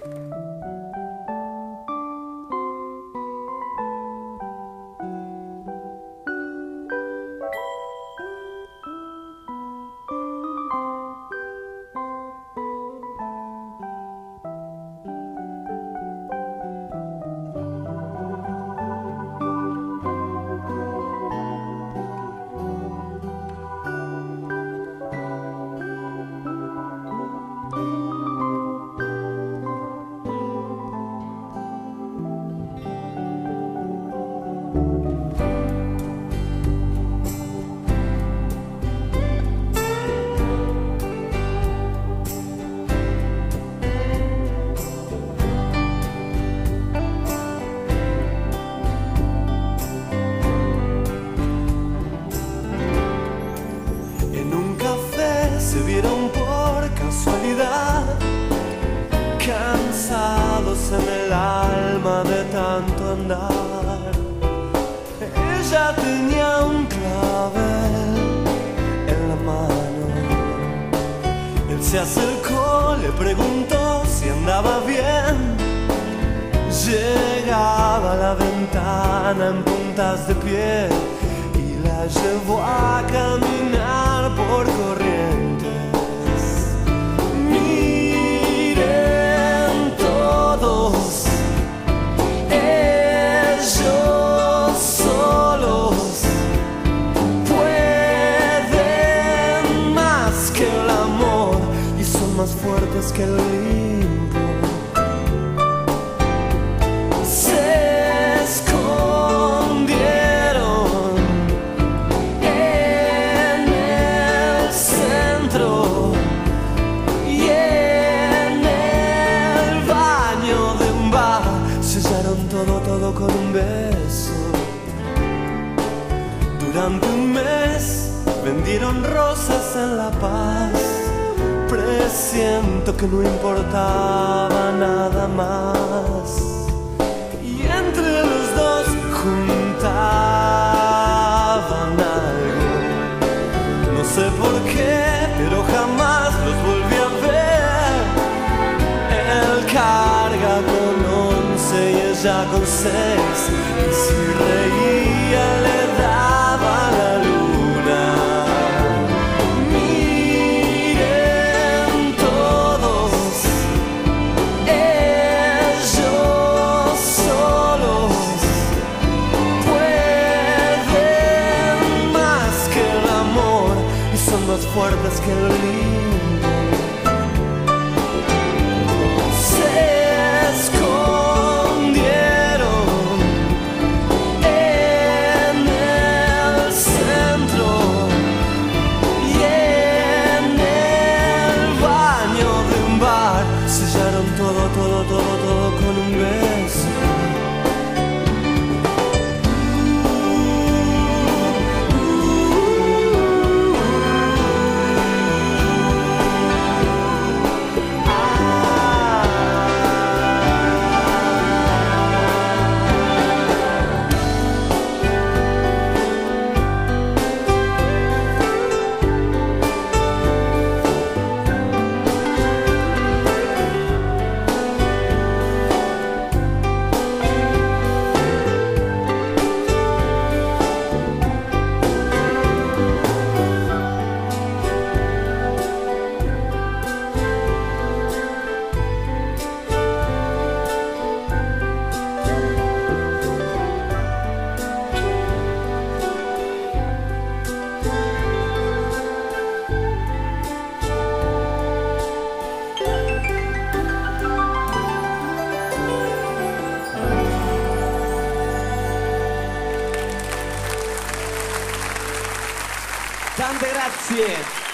Cansados en el alma de tanto andar. Ella tenía un clavel en la mano. Él se acercó, le preguntó si andaba bien. Llegaba a la ventana en puntas de pie y la llevó a caminar por Corrientes. Más fuertes que el Olimpo. Se escondieron en el centro y en el baño de un bar. Sellaron todo con un beso. Durante un mes vendieron rosas en La Paz. Presiento que no importaba nada más. Y entre los dos juntaban algo. No sé por qué, pero jamás los volví a ver. Él carga con 11 y ella con 6. Y si reía le daba la luna. Más fuertes que el Olimpo. Se escondieron en el centro y en el baño de un bar. Sellaron todo con un beso. Tante grazie.